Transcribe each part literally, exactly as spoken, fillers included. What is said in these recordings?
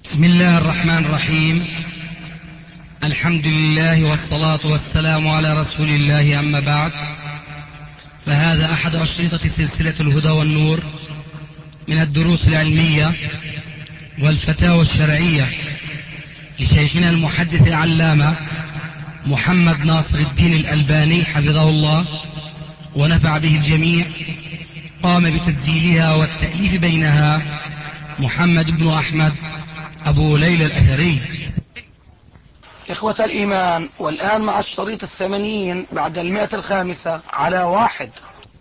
بسم الله الرحمن الرحيم. الحمد لله والصلاة والسلام على رسول الله، أما بعد، فهذا أحد أشرطة سلسلة الهدى والنور من الدروس العلمية والفتاوى الشرعية لشيخنا المحدث العلامة محمد ناصر الدين الألباني حفظه الله ونفع به الجميع. قام بتسجيلها والتأليف بينها محمد بن أحمد أبو ليلى الأثري. إخوة الإيمان، والآن مع الشريط الثمانين بعد المئة الخامسة على واحد.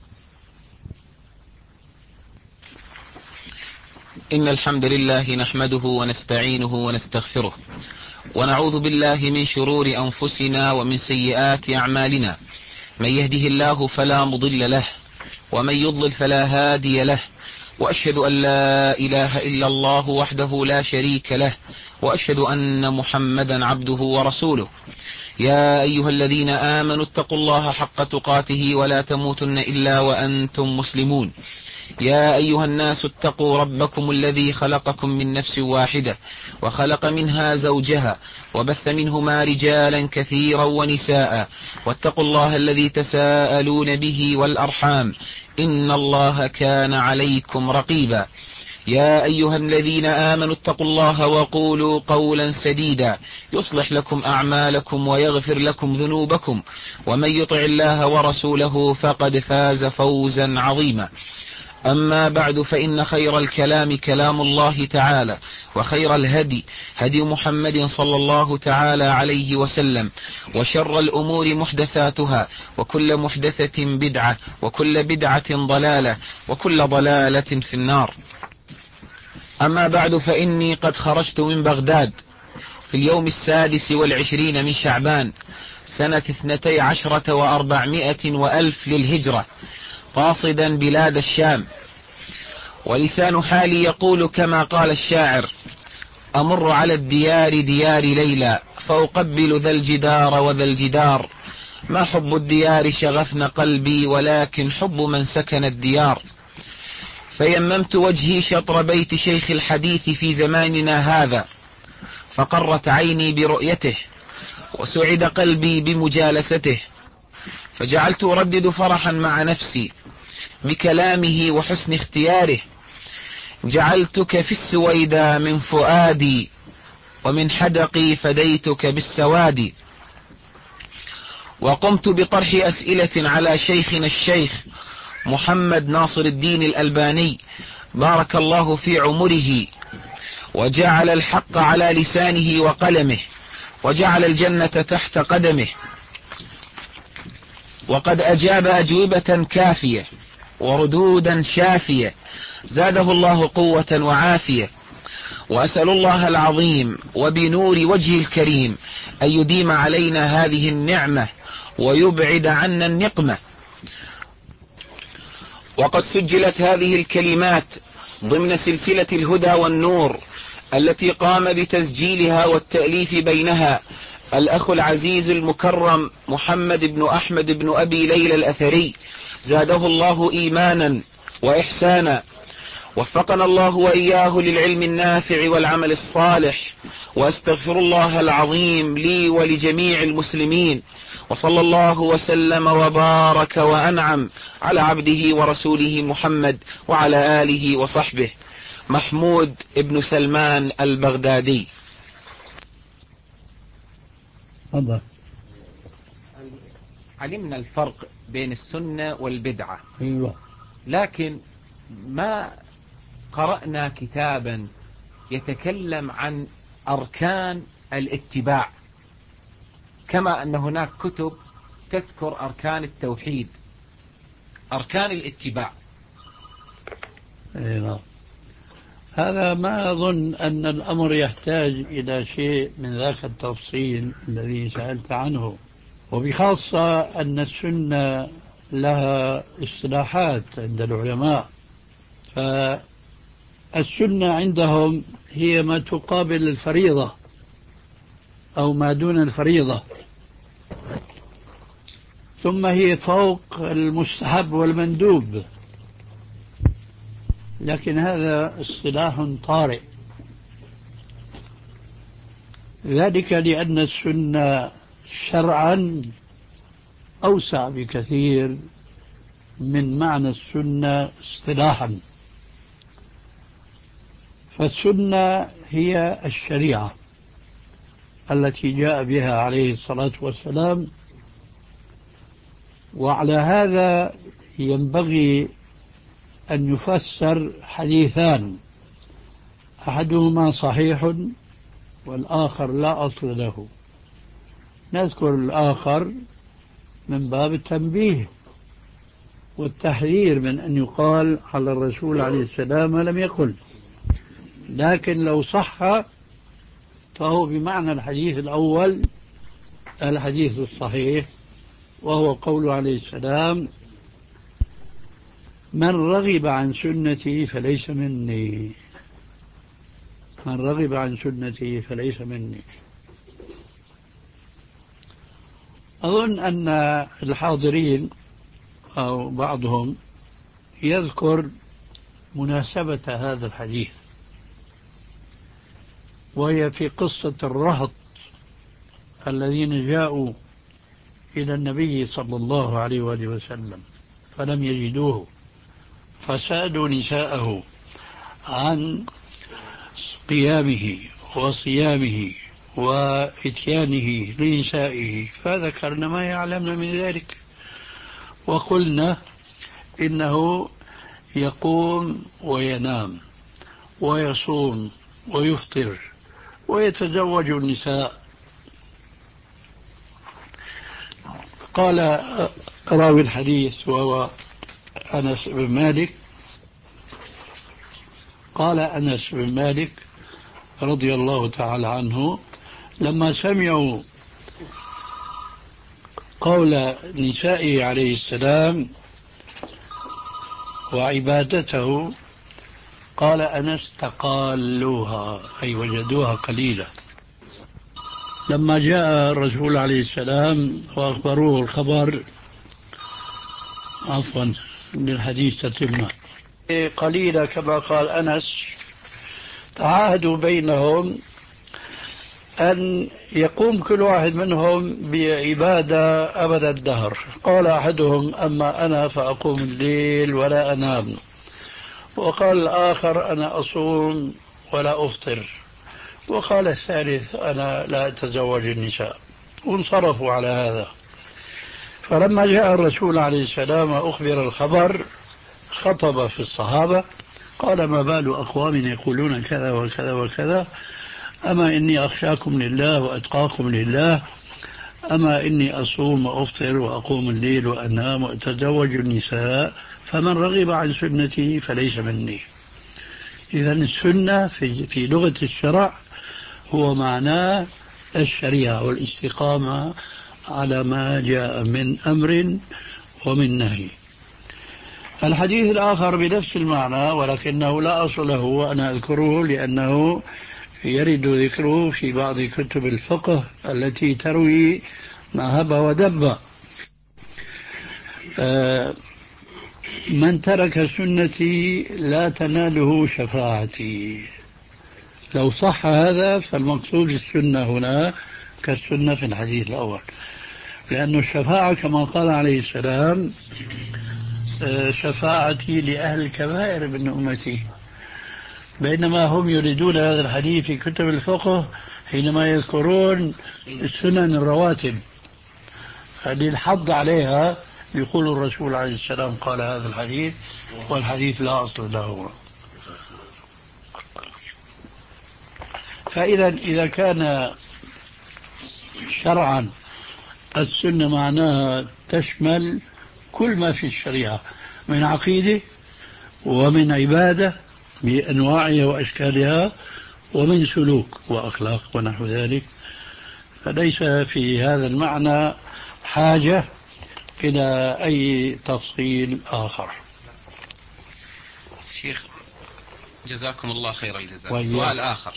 إن الحمد لله نحمده ونستعينه ونستغفره ونعوذ بالله من شرور أنفسنا ومن سيئات أعمالنا. من يهده الله فلا مضل له ومن يضلل فلا هادي له، وأشهد أن لا إله إلا الله وحده لا شريك له، وأشهد أن محمدا عبده ورسوله. يا أيها الذين آمنوا اتقوا الله حق تقاته ولا تموتن إلا وأنتم مسلمون. يا أيها الناس اتقوا ربكم الذي خلقكم من نفس واحدة وخلق منها زوجها وبث منهما رجالا كثيرا ونساء، واتقوا الله الذي تساءلون به والأرحام، إن الله كان عليكم رقيبا. يا أيها الذين آمنوا اتقوا الله وقولوا قولا سديدا يصلح لكم أعمالكم ويغفر لكم ذنوبكم، ومن يطع الله ورسوله فقد فاز فوزا عظيما. أما بعد، فإن خير الكلام كلام الله تعالى، وخير الهدي هدي محمد صلى الله تعالى عليه وسلم، وشر الأمور محدثاتها، وكل محدثة بدعة، وكل بدعة ضلالة، وكل ضلالة في النار. أما بعد، فإني قد خرجت من بغداد في اليوم السادس والعشرين من شعبان سنة اثنتي عشرة وأربعمائة وألف للهجرة، قاصدا بلاد الشام، ولسان حالي يقول كما قال الشاعر: أمر على الديار ديار ليلى فأقبل ذا الجدار وذا الجدار، ما حب الديار شغفن قلبي ولكن حب من سكن الديار. فيممت وجهي شطر بيت شيخ الحديث في زماننا هذا، فقرت عيني برؤيته وسعد قلبي بمجالسته، فجعلت أردد فرحا مع نفسي بكلامه وحسن اختياره. جعلتك في السويدا من فؤادي ومن حدقي فديتك بالسواد. وقمت بطرح أسئلة على شيخنا الشيخ محمد ناصر الدين الألباني بارك الله في عمره، وجعل الحق على لسانه وقلمه، وجعل الجنة تحت قدمه، وقد أجاب أجوبة كافية وردودا شافية، زاده الله قوة وعافية. وأسأل الله العظيم وبنور وجهه الكريم أن يديم علينا هذه النعمة ويبعد عنا النقمة. وقد سجلت هذه الكلمات ضمن سلسلة الهدى والنور التي قام بتسجيلها والتأليف بينها الأخ العزيز المكرم محمد بن أحمد بن أبي ليلى الأثري، زاده الله إيمانا وإحسانا. وفقنا الله وإياه للعلم النافع والعمل الصالح، وأستغفر الله العظيم لي ولجميع المسلمين، وصلى الله وسلم وبارك وأنعم على عبده ورسوله محمد وعلى آله وصحبه. محمود ابن سلمان البغدادي. هذا علمنا الفرق بين السنة والبدعة، أيوة. لكن ما قرأنا كتابا يتكلم عن أركان الاتباع، كما أن هناك كتب تذكر أركان التوحيد، أركان الاتباع. أيوة. هذا ما أظن أن الأمر يحتاج إلى شيء من ذاك التفصيل الذي سألت عنه، وبخاصة أن السنة لها اصطلاحات عند العلماء. فالسنة عندهم هي ما تقابل الفريضة أو ما دون الفريضة، ثم هي فوق المستحب والمندوب. لكن هذا اصطلاح طارئ، ذلك لأن السنة شرعا أوسع بكثير من معنى السنة اصطلاحا. فالسنة هي الشريعة التي جاء بها عليه الصلاة والسلام، وعلى هذا ينبغي أن يفسر حديثان، أحدهما صحيح والآخر لا أصل له. نذكر الآخر من باب التنبيه والتحذير من أن يقال على الرسول عليه السلام ما لم يقل، لكن لو صح فهو بمعنى الحديث الأول الحديث الصحيح، وهو قول عليه السلام: من رغب عن سنتي فليس مني، من رغب عن سنتي فليس مني. أظن أن الحاضرين أو بعضهم يذكر مناسبة هذا الحديث، وهي في قصة الرهط الذين جاءوا إلى النبي صلى الله عليه وآله وسلم فلم يجدوه، فسألوا نساءه عن قيامه وصيامه وإتيانه لنسائه، فذكرنا ما يعلمنا من ذلك، وقلنا إنه يقوم وينام ويصوم ويفطر ويتزوج النساء. قال راوي الحديث وهو أنس بن مالك، قال أنس بن مالك رضي الله تعالى عنه: لما سمعوا قول نسائه عليه السلام وعبادته، قال أنس: تقالوها، أي وجدوها قليلة. لما جاء الرسول عليه السلام وأخبروه الخبر، عفوا للحديث تتمة، قليلة كما قال أنس، تعاهدوا بينهم أن يقوم كل واحد منهم بعبادة أبد الدهر. قال أحدهم: أما أنا فأقوم الليل ولا أنام، وقال الآخر: أنا أصوم ولا أفطر، وقال الثالث: أنا لا أتزوج النساء، وانصرفوا على هذا. فلما جاء الرسول عليه السلام وأخبر الخبر خطب في الصحابة، قال: ما بال أقوام يقولون كذا وكذا وكذا، أما إني أخشاكم لله وأتقاكم لله، أما إني أصوم وأفطر وأقوم الليل وأنام وأتزوج النساء، فمن رغب عن سنتي فليس مني. إذا السنة في, في لغة الشرع هو معناه الشريعة والاستقامة على ما جاء من أمر ومن نهي. الحديث الآخر بنفس المعنى ولكنه لا أصل له، وأنا أذكره لأنه يرد ذكره في بعض كتب الفقه التي تروي ما هب ودب. من ترك سنتي لا تناله شفاعتي. لو صح هذا فالمقصود السنة هنا كالسنة في الحديث الأول، لأن الشفاعة كما قال عليه السلام: شفاعتي لأهل الكبائر من أمتي، بينما هم يريدون هذا الحديث في كتب الفقه حينما يذكرون السنن الرواتب للحض عليها، يقول الرسول عليه السلام قال هذا الحديث، والحديث لا أصل له. فإذا إذا كان شرعا السنة معناها تشمل كل ما في الشريعة من عقيدة ومن عبادة بأنواعها وأشكالها ومن سلوك وأخلاق ونحو ذلك، فليس في هذا المعنى حاجة إلى أي تفصيل آخر. شيخ جزاكم الله خير الجزاء. سؤال آخر: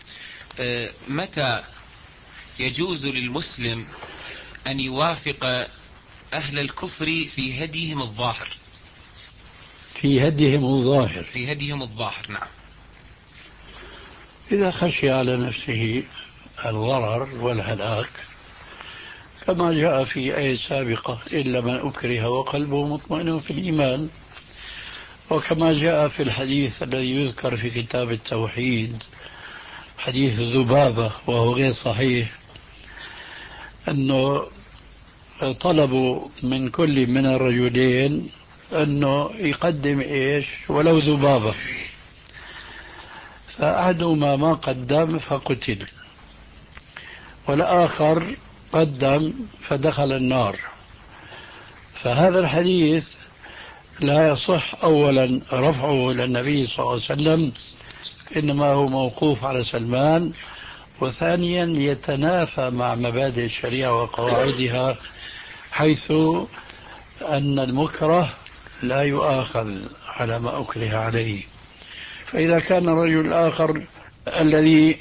متى يجوز للمسلم أن يوافق أهل الكفر في هديهم الظاهر؟ في هديهم الظاهر في هديهم الظاهر نعم. إذا خشي على نفسه الضرر والهلاك، كما جاء في آية سابقة: إلا من أكره وقلبه مطمئن في الإيمان. وكما جاء في الحديث الذي يذكر في كتاب التوحيد، حديث ذبابة وهو غير صحيح، أنه طلبوا من كل من الرجلين أنه يقدم إيش ولو ذبابة، فأحدهما ما قدم فقتل، والآخر قدم فدخل النار. فهذا الحديث لا يصح أولا رفعه إلى النبي صلى الله عليه وسلم، إنما هو موقوف على سلمان، وثانيا يتنافى مع مبادئ الشريعة وقواعدها، حيث أن المكره لا يؤاخذ على ما أكره عليه. فإذا كان الرجل الآخر الذي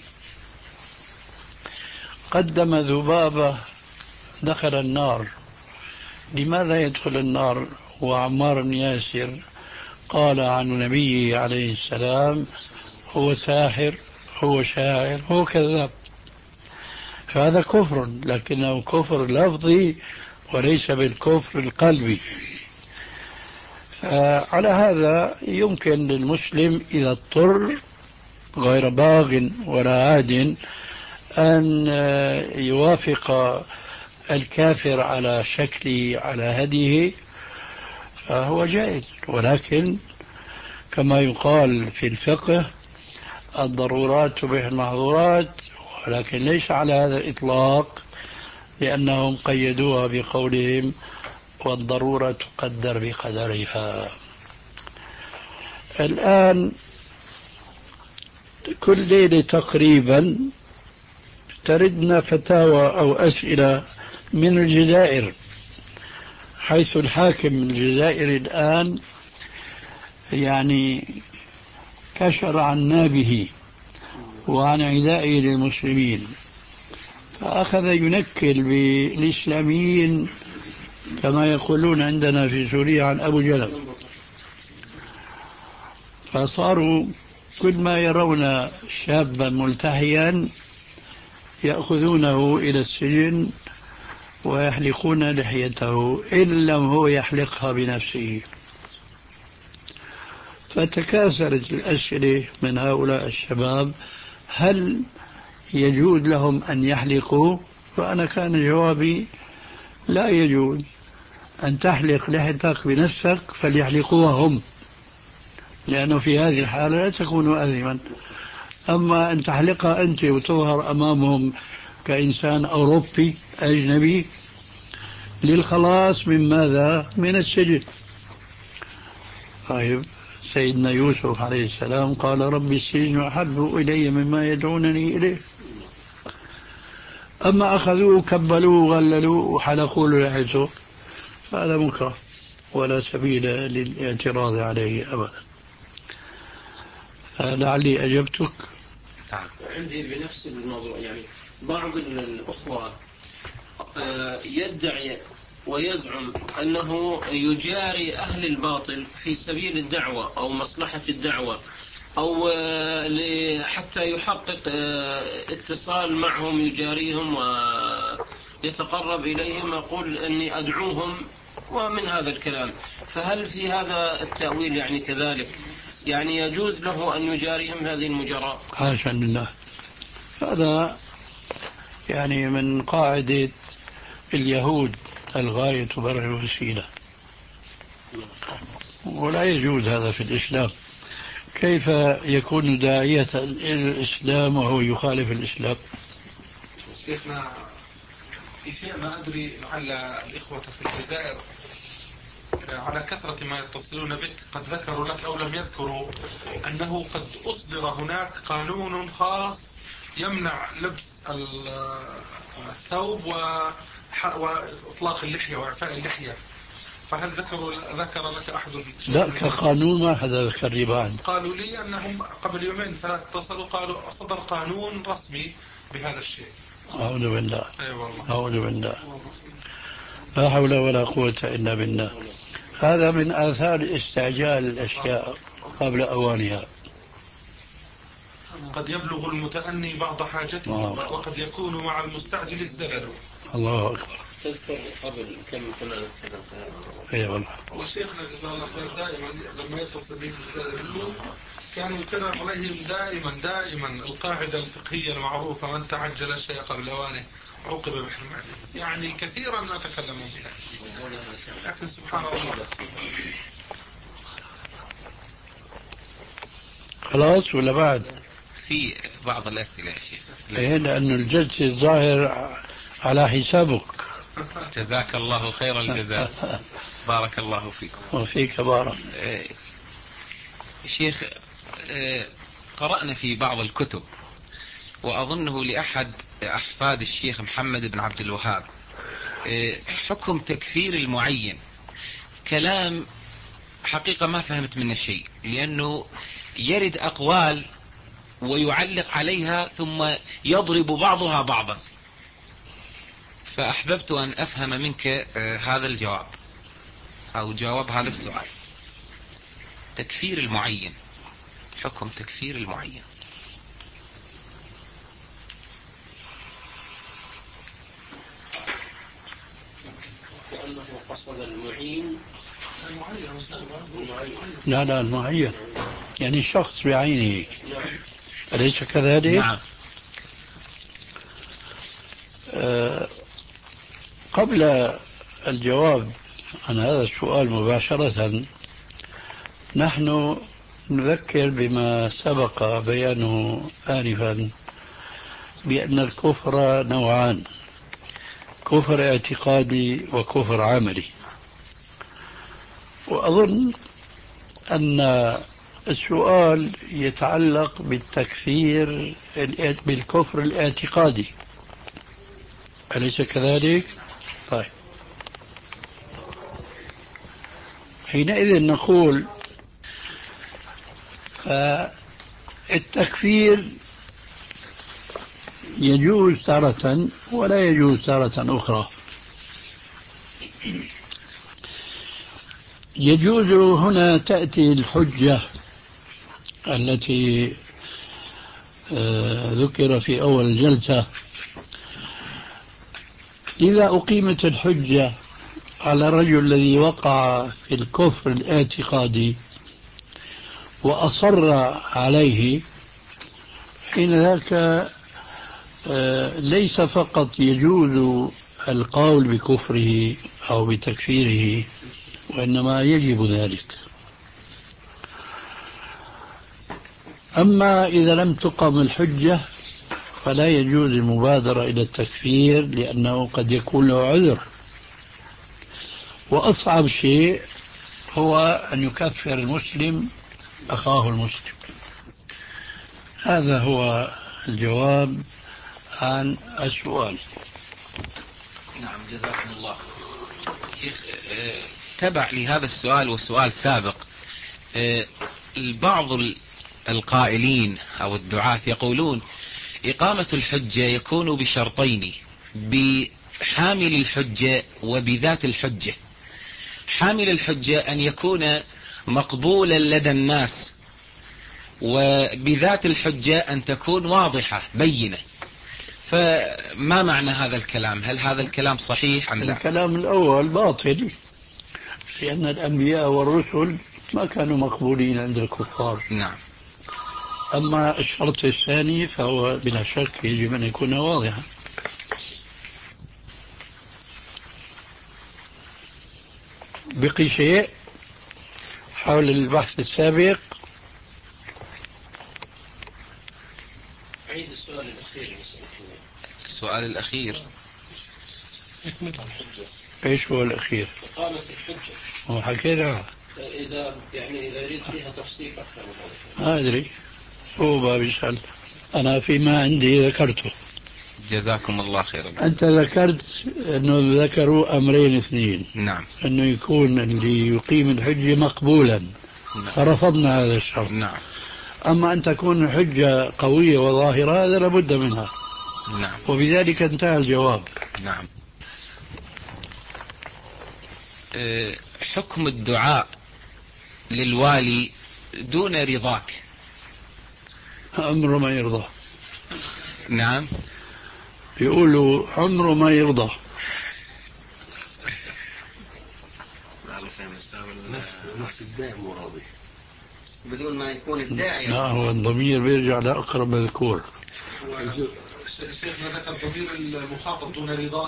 قدم ذبابة دخل النار، لماذا يدخل النار وعمار بن ياسر قال عن نبيه عليه السلام: هو ساحر، هو شاعر، هو كذاب؟ فهذا كفر، لكنه كفر لفظي وليس بالكفر القلبي. على هذا يمكن للمسلم إذا اضطر غير باغ ولا عاد أن يوافق الكافر على شكله على هديه، فهو جائز. ولكن كما يقال في الفقه: الضرورات تبيح المحظورات، ولكن ليس على هذا الإطلاق، لأنهم قيدوها بقولهم: والضرورة تقدر بقدرها. الآن كل ليلة تقريبا تردنا فتاوى أو أسئلة من الجزائر، حيث الحاكم الجزائري الآن يعني كشر عن نابه وعن عدائه للمسلمين، فأخذ ينكل بالإسلاميين كما يقولون عندنا في سوريا عن أبو جلب. فصاروا كل ما يرون شابا ملتحيا يأخذونه إلى السجن ويحلقون لحيته إن لم هو يحلقها بنفسه. فتكاثرت الأسئلة من هؤلاء الشباب: هل يجوز لهم أن يحلقوا؟ وأنا كان جوابي: لا يجوز أن تحلق لحيتك بنفسك، فليحلقوها هم، لأنه في هذه الحالة لا تكون آثما. أما أن تحلقها أنت وتظهر أمامهم كإنسان أوروبي أجنبي للخلاص من ماذا؟ من السجن. طيب، سيدنا يوسف عليه السلام قال: ربي السجن أحب إلي مما يدعونني إليه. أما أخذوه كبلوه وغللوه وحلقوا له لحيته، فهذا مكره ولا سبيل للاعتراض عليه أبدا. فلعلي أجبتك. عندي بنفس الموضوع، يعني بعض الأخوة يدعي ويزعم أنه يجاري أهل الباطل في سبيل الدعوة أو مصلحة الدعوة، أو حتى يحقق اتصال معهم، يجاريهم ويتقرب إليهم، يقول أني أدعوهم ومن هذا الكلام. فهل في هذا التأويل يعني كذلك، يعني يجوز له أن يجاريهم هذه المجاراة؟ حاشا لله، هذا يعني من قاعدة اليهود: الغاية تبرر الوسيلة، ولا يجوز هذا في الإسلام. كيف يكون داعية إلى الإسلام وهو يخالف الإسلام؟ شيخنا، في شيء ما أدري لعل الإخوة في الجزائر على كثرة ما يتصلون بك قد ذكروا لك أو لم يذكروا أنه قد أصدر هناك قانون خاص يمنع لبس الثوب وإطلاق اللحية وإعفاء اللحية. فهل ذكروا ذكر لك أحد؟ لا، كقانون ما حدا ذكر لي بعد. قالوا لي أنهم قبل يومين ثلاثة اتصلوا قالوا صدر قانون رسمي بهذا الشيء. أعوذ بالله. أي والله. أعوذ بالله، لا حول ولا قوة إلا بالله. هذا من آثار استعجال الأشياء قبل أوانها. قد يبلغ المتأني بعض حاجته وقد يكون مع المستعجل الزلل. الله أكبر. تذكر قبل كم كنا نتكلم في هذا؟ اي والله. وشيخنا جزاه الله خير دائما لما يتصل به كان يكرر عليهم دائما دائما القاعدة الفقهية المعروفة: من تعجل الشيء قبل أوانه عوقب بحرمانه. يعني كثيرا ما تكلموا بها، لكن سبحان الله. خلاص ولا بعد؟ في بعض الأسئلة يا شيخ. إيه، لأنه الجلسة الظاهر على حسابك. جزاك الله خير الجزاء. بارك الله فيكم. وفيك بارك. آه شيخ، آه قرأنا في بعض الكتب وأظنه لأحد أحفاد الشيخ محمد بن عبد الوهاب آه حكم تكفير المعين. كلام حقيقة ما فهمت منه شيء، لأنه يرد أقوال ويعلق عليها ثم يضرب بعضها بعضا، فأحببت أن أفهم منك آه هذا الجواب أو جواب هذا السؤال. تكفير المعين، حكم تكفير المعين. كأنه قصد المعين. لا لا، المعين يعني شخص بعينه، أليس كذلك؟ نعم. آه قبل الجواب عن هذا السؤال مباشرة، نحن نذكر بما سبق بيانه آنفا، بأن الكفر نوعان: كفر اعتقادي وكفر عملي. وأظن أن السؤال يتعلق بالتكفير بالكفر الاعتقادي، أليس كذلك؟ طيب، حينئذ نقول التكفير يجوز تارة ولا يجوز تارة أخرى. يجوز هنا تأتي الحجة التي ذكر في أول الجلسة. إذا أقيمت الحجة على الرجل الذي وقع في الكفر الاعتقادي وأصر عليه، حين ذاك ليس فقط يجوز القول بكفره أو بتكفيره، وإنما يجب ذلك. أما إذا لم تقم الحجة فلا يجوز المبادرة إلى التكفير، لأنه قد يكون له عذر. وأصعب شيء هو أن يكفر المسلم أخاه المسلم. هذا هو الجواب عن السؤال. نعم، جزاكم الله. شيخ، تبع لهذا السؤال وسؤال سابق، البعض القائلين أو الدعاة يقولون إقامة الحجة يكون بشرطين: بحامل الحجة وبذات الحجة. حامل الحجة أن يكون مقبولا لدى الناس، وبذات الحجة أن تكون واضحة بينة. فما معنى هذا الكلام؟ هل هذا الكلام صحيح أم لا؟ الكلام الأول باطل، لأن الأنبياء والرسل ما كانوا مقبولين عند الكفار. نعم. أما الشرط الثاني فهو بلا شك يجب أن يكون واضحا. بقي شيء حول البحث السابق؟ عيد السؤال الأخير. السؤال الأخير ايش هو الأخير؟ إقامة الحجة. هو حكينا إذا يعني إذا يريد فيها تفصيل أكثر من هذا. ما أدري، هو باب يسأل. أنا فيما عندي ذكرته. جزاكم الله خيرا. أنت ذكرت أنه ذكروا أمرين اثنين. نعم. أنه يكون اللي يقيم الحجة مقبولا. نعم. فرفضنا هذا الشرط. نعم. أما أن تكون الحجة قوية وظاهرة هذا لابد منها. نعم. وبذلك انتهى الجواب. نعم. حكم الدعاء للوالي دون رضاك، عمره ما يرضى. نعم. يقولوا عمره ما يرضى. نفس الداعي مو راضي بدون ما يكون الداعي. لا، هو الضمير بيرجع لأقرب مذكور. شيخنا ذكر ضمير المخاطب دون رضاه.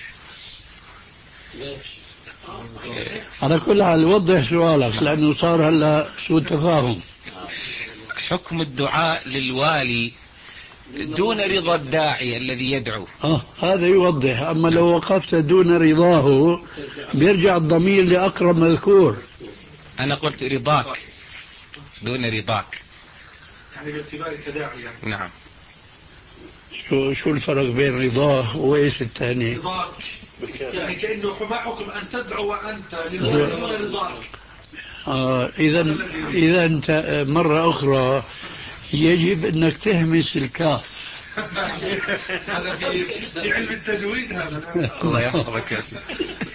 على كل حال وضح سؤالك لأنه صار هلا سوء تفاهم. حكم الدعاء للوالي دون رضا الداعي الذي يدعو. آه هذا يوضح. أما لو وقفت دون رضاه بيرجع الضمير لأقرب مذكور. أنا قلت رضاك دون رضاك، يعني باعتبارك داعي يعني. نعم. شو شو الفرق بين رضاه وإيش الثاني؟ رضاك يعني كأنه ما حكم أن تدعو وأنت للوالي دون رضاك. آه إذا إذا أنت مرة أخرى يجب أنك تهمس الكاف. هذا في في علم التجويد هذا. الله يحفظك يا سيدي.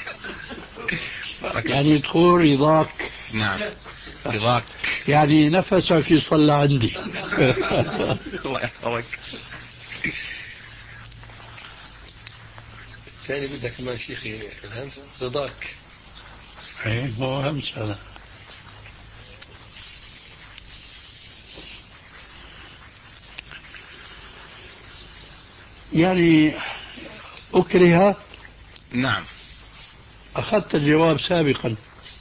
يعني تقول رضاك. نعم رضاك يعني نفسك يصلى عندي. الله يحفظك. ثاني بدك كمان شيخي الهمس رضاك. ايه هو همس هذا. يعني أكره. نعم. أخذت الجواب سابقا.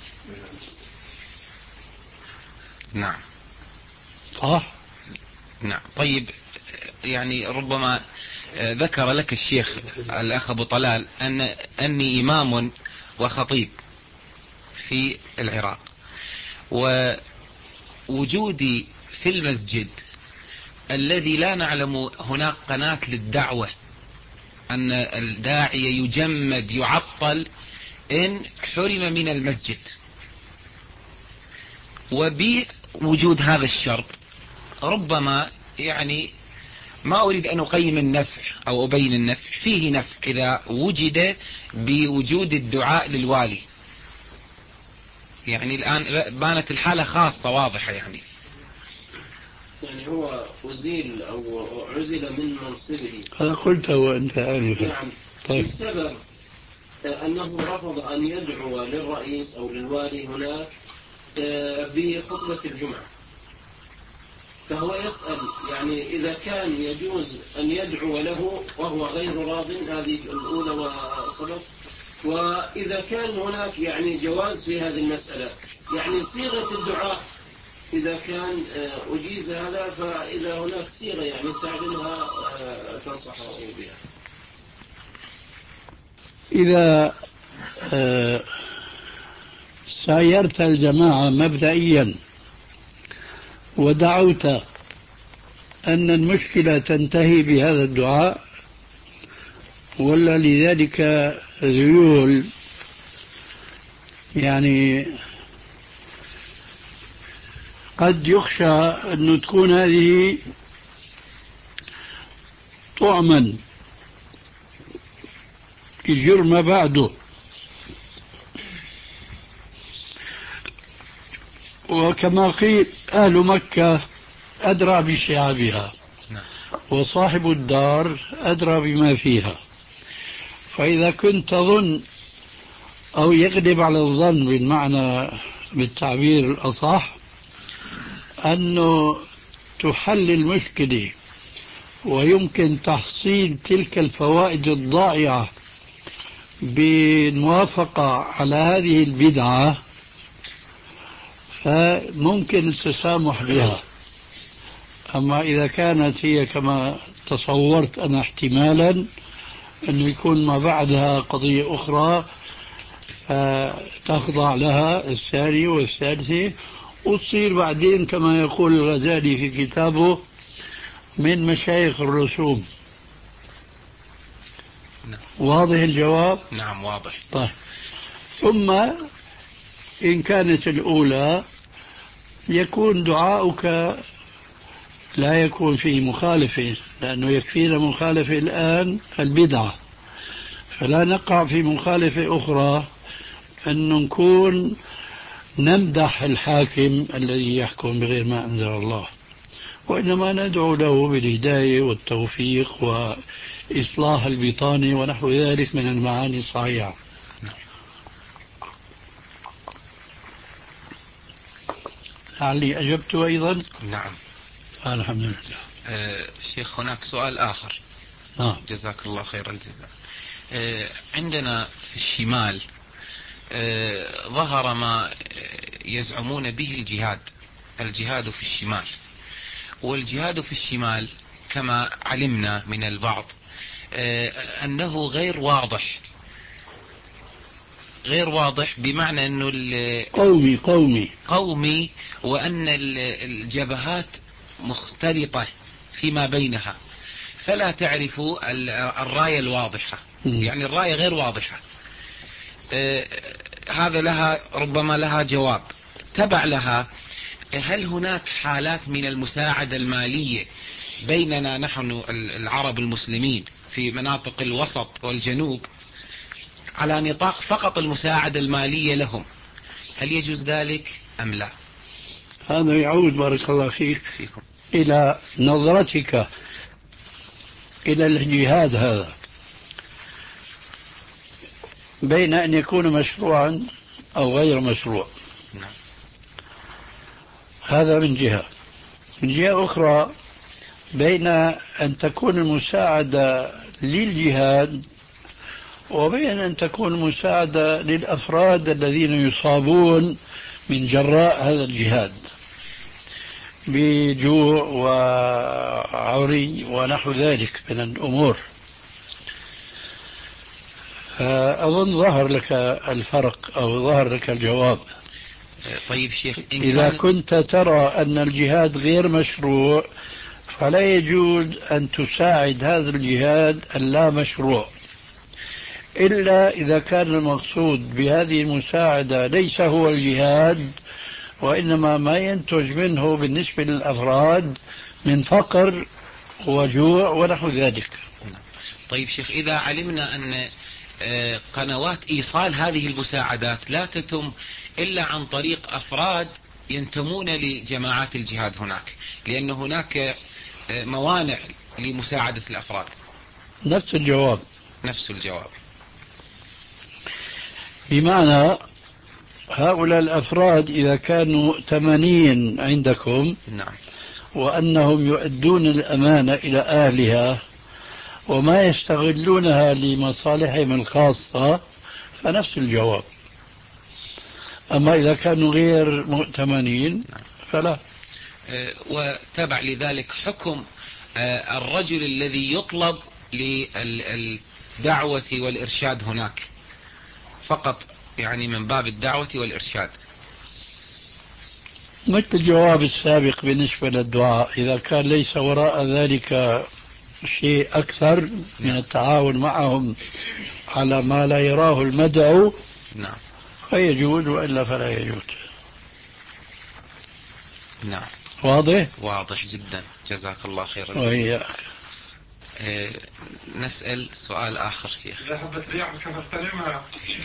نعم صح. نعم. طيب يعني ربما ذكر لك الشيخ الأخ أبو طلال أن أني إمام وخطيب في العراق، ووجودي في المسجد الذي لا نعلم هناك قناة للدعوة، أن الداعية يجمد يعطل إن حرم من المسجد. وبوجود هذا الشرط ربما يعني ما أريد أن أقيم النفع أو أبين النفع، فيه نفع إذا وجد بوجود الدعاء للوالي. يعني الآن بانت الحالة خاصة واضحة يعني. يعني هو أزيل أو عزل من منصبه. هذا قلته وأنت آنفا. نعم. طيب. بسبب أنه رفض أن يدعو للرئيس أو للوالي هناك بخطبة الجمعة، فهو يسأل يعني إذا كان يجوز أن يدعو له وهو غير راض، هذه الأولى وصدق، وإذا كان هناك يعني جواز في هذه المسألة، يعني صيغة الدعاء إذا كان أجيز هذا، فإذا هناك صيغة يعني تعلمها تنصحه بها. إذا آه سايرت الجماعة مبدئيا ودعوت أن المشكلة تنتهي بهذا الدعاء، ولا لذلك ذيول، يعني قد يخشى أن تكون هذه طعما يجر ما بعده. وكما قيل أهل مكة أدرى بشعابها وصاحب الدار أدرى بما فيها. فإذا كنت تظن أو يغلب على الظن بالمعنى بالتعبير الأصح أنه تحل المشكلة ويمكن تحصيل تلك الفوائد الضائعة بالموافقة على هذه البدعة، فممكن التسامح بها. أما إذا كانت هي كما تصورت أنا احتمالا أنه يكون ما بعدها قضية أخرى، فتخضع لها الثانية والثالثة، وتصير بعدين كما يقول الغزالي في كتابه من مشايخ الرسوم. نعم. واضح الجواب؟ نعم واضح. طيب. ثم إن كانت الأولى يكون دعاؤك لا يكون فيه مخالفة، لأنه يكفينا مخالفة الآن البدعة، فلا نقع في مخالفة أخرى أن نكون نمدح الحاكم الذي يحكم بغير ما أنزل الله. وإنما ندعو له بالهداية والتوفيق وإصلاح البطانة ونحو ذلك من المعاني الصحيحة. لعلي أجبت أيضا. نعم. الحمد لله. آه شيخ، هناك سؤال آخر. آه. جزاك الله خير الجزاء. آه عندنا في الشمال آه ظهر ما يزعمون به الجهاد الجهاد في الشمال، والجهاد في الشمال كما علمنا من البعض آه أنه غير واضح غير واضح بمعنى أنه قومي قومي قومي وأن الجبهات مختلطة فيما بينها، فلا تعرف الراية الواضحة. م. يعني الراية غير واضحة. آه هذا لها ربما لها جواب تبع لها. هل هناك حالات من المساعدة المالية بيننا نحن العرب المسلمين في مناطق الوسط والجنوب على نطاق فقط المساعدة المالية لهم؟ هل يجوز ذلك أم لا؟ هذا يعود بارك الله فيك فيكم إلى نظرتك إلى الجهاد هذا، بين أن يكون مشروعا أو غير مشروع. نعم. هذا من جهة. من جهة أخرى بين أن تكون المساعدة للجهاد وبين أن تكون مساعدة للأفراد الذين يصابون من جراء هذا الجهاد بجوع وعري ونحو ذلك من الأمور. فأظن ظهر لك الفرق أو ظهر لك الجواب. طيب شيخ، إن إذا كنت ترى أن الجهاد غير مشروع فلا يجوز أن تساعد هذا الجهاد اللا مشروع، إلا إذا كان المقصود بهذه المساعدة ليس هو الجهاد وإنما ما ينتج منه بالنسبة للأفراد من فقر وجوع ونحو ذلك. طيب شيخ، إذا علمنا أن قنوات إيصال هذه المساعدات لا تتم إلا عن طريق أفراد ينتمون لجماعات الجهاد هناك، لأن هناك موانع لمساعدة الأفراد. نفس الجواب. نفس الجواب. بمعنى هؤلاء الأفراد إذا كانوا ثمانين عندكم، نعم، وأنهم يؤدون الأمانة إلى أهلها وما يستغلونها لمصالحهم الخاصة فنفس الجواب. أما إذا كانوا غير مؤتمنين فلا. وتبع لذلك حكم الرجل الذي يطلب للدعوة والإرشاد هناك فقط، يعني من باب الدعوة والإرشاد. مثل الجواب السابق بالنسبة للدعاء، إذا كان ليس وراء ذلك شيء أكثر من التعاون معهم على ما لا يراه المدعو، نعم، فيجوز، وإلا فلا يجوز. نعم. واضح؟ واضح جدا، جزاك الله خيرا. وهي إيه، نسأل سؤال آخر شيخ. إذا حبت رياح كيف اغتنمها؟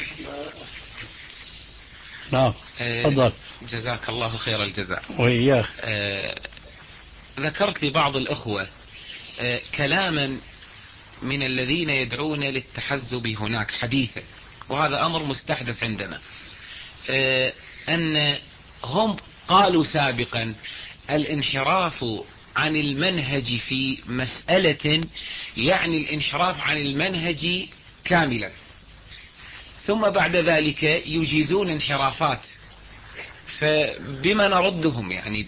نعم، تفضل. إيه، جزاك الله خير الجزاء. وإياك. إيه، ذكرت لبعض الأخوة إيه كلاما من الذين يدعون للتحزب هناك حديثا، وهذا أمر مستحدث عندنا، إيه أن هم قالوا سابقا الانحراف عن المنهج في مسألة يعني الانحراف عن المنهج كاملا، ثم بعد ذلك يجيزون انحرافات. فبما نردهم؟ يعني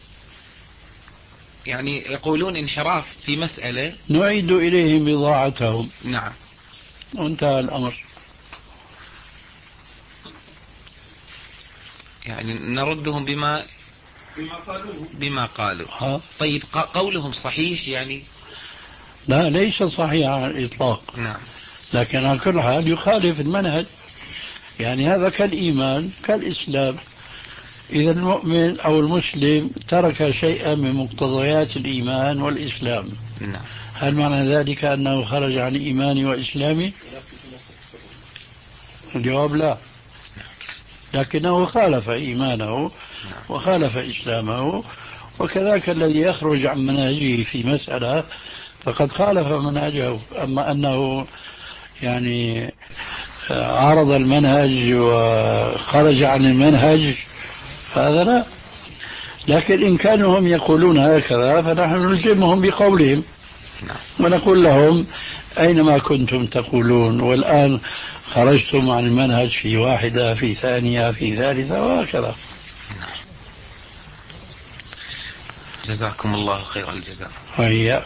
يعني يقولون انحراف في مسألة نعيد إليهم بضاعتهم. نعم، وانتهى الأمر. يعني نردهم بما بما قالوه بما قالوا. ها؟ طيب قولهم صحيح يعني؟ لا، ليس صحيح على الإطلاق. نعم، لكن على كل حال يخالف المنهج. يعني هذا كالإيمان كالإسلام. إذا المؤمن أو المسلم ترك شيئا من مقتضيات الإيمان والإسلام، نعم، هل معنى ذلك أنه خرج عن إيماني وإسلامي؟ الجواب لا، لكنه خالف إيمانه وخالف إسلامه، وكذاك الذي يخرج عن منهجه في مسألة فقد خالف منهجه. أما أنه يعني عارض المنهج وخرج عن المنهج هذا لا. لكن إن كانوا هم يقولون هكذا فنحن نلزمهم بقولهم ونقول لهم أينما كنتم تقولون والآن خرجتم عن المنهج في واحدة في ثانية في ثالثة وهكذا. جزاكم الله خير الجزاء. وإياك.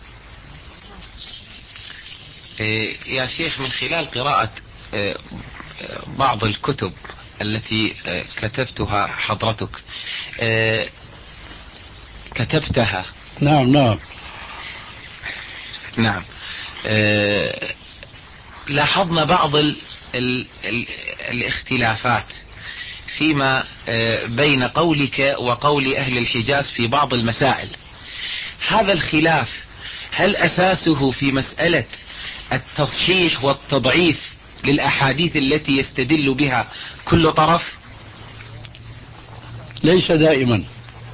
يا شيخ، من خلال قراءة بعض الكتب التي كتبتها حضرتك كتبتها نعم نعم نعم لاحظنا بعض ال ال ال الاختلافات فيما بين قولك وقول أهل الحجاز في بعض المسائل. هذا الخلاف هل أساسه في مسألة التصحيح والتضعيف للأحاديث التي يستدل بها كل طرف؟ ليس دائما.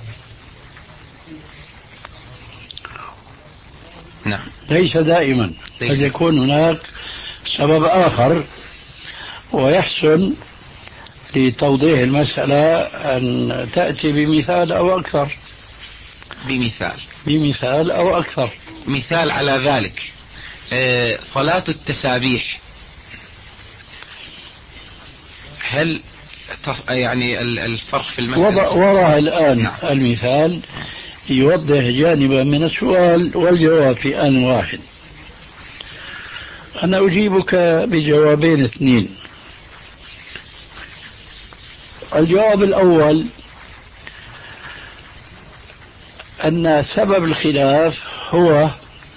نعم. ليس دائما. قد يكون هناك سبب آخر ويحسن لتوضيح المسألة أن تأتي بمثال أو أكثر. بمثال بمثال أو أكثر. مثال على ذلك آه صلاة التسابيح، هل يعني الفرق في المسألة وضع الآن نعم. المثال يوضح جانبا من السؤال والجواب في آن واحد. أنا أجيبك بجوابين اثنين. الجواب الأول أن سبب الخلاف هو